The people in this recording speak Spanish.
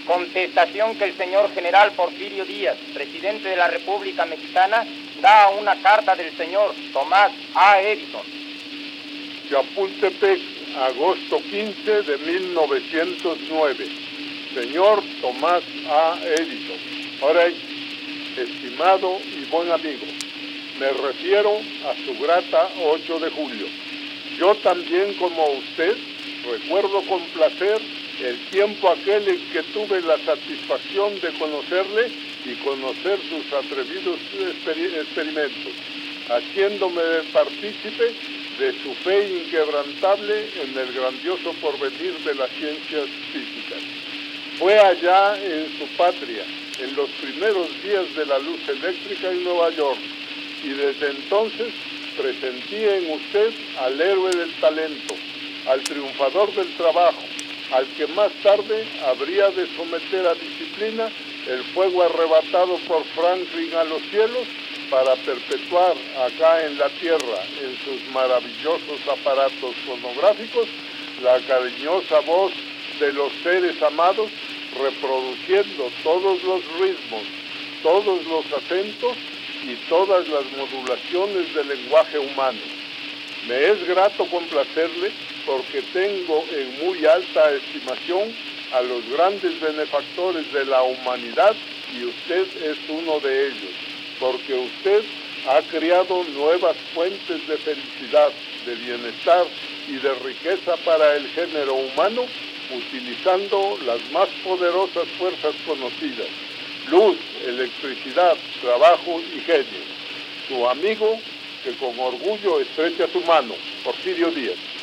Contestación que el señor general Porfirio Díaz, presidente de la República Mexicana, da a una carta del señor Tomás A. Edison. Chapultepec, agosto 15 de 1909. Señor Tomás A. Edison. Ahora, estimado y buen amigo, me refiero a su grata 8 de julio. Yo también, como usted, recuerdo con placer el tiempo aquel en que tuve la satisfacción de conocerle y conocer sus atrevidos experimentos, haciéndome partícipe de su fe inquebrantable en el grandioso porvenir de las ciencias físicas. Fue allá en su patria, en los primeros días de la luz eléctrica en Nueva York, y desde entonces presentí en usted al héroe del talento, al triunfador del trabajo, al que más tarde habría de someter a disciplina el fuego arrebatado por Franklin a los cielos para perpetuar acá en la tierra, en sus maravillosos aparatos fonográficos, la cariñosa voz de los seres amados, reproduciendo todos los ritmos, todos los acentos y todas las modulaciones del lenguaje humano. Me es grato complacerle porque tengo en muy alta estimación a los grandes benefactores de la humanidad y usted es uno de ellos, porque usted ha creado nuevas fuentes de felicidad, de bienestar y de riqueza para el género humano, utilizando las más poderosas fuerzas conocidas: luz, electricidad, trabajo y genio. Su amigo, que con orgullo estrecha su mano, Porfirio Díaz.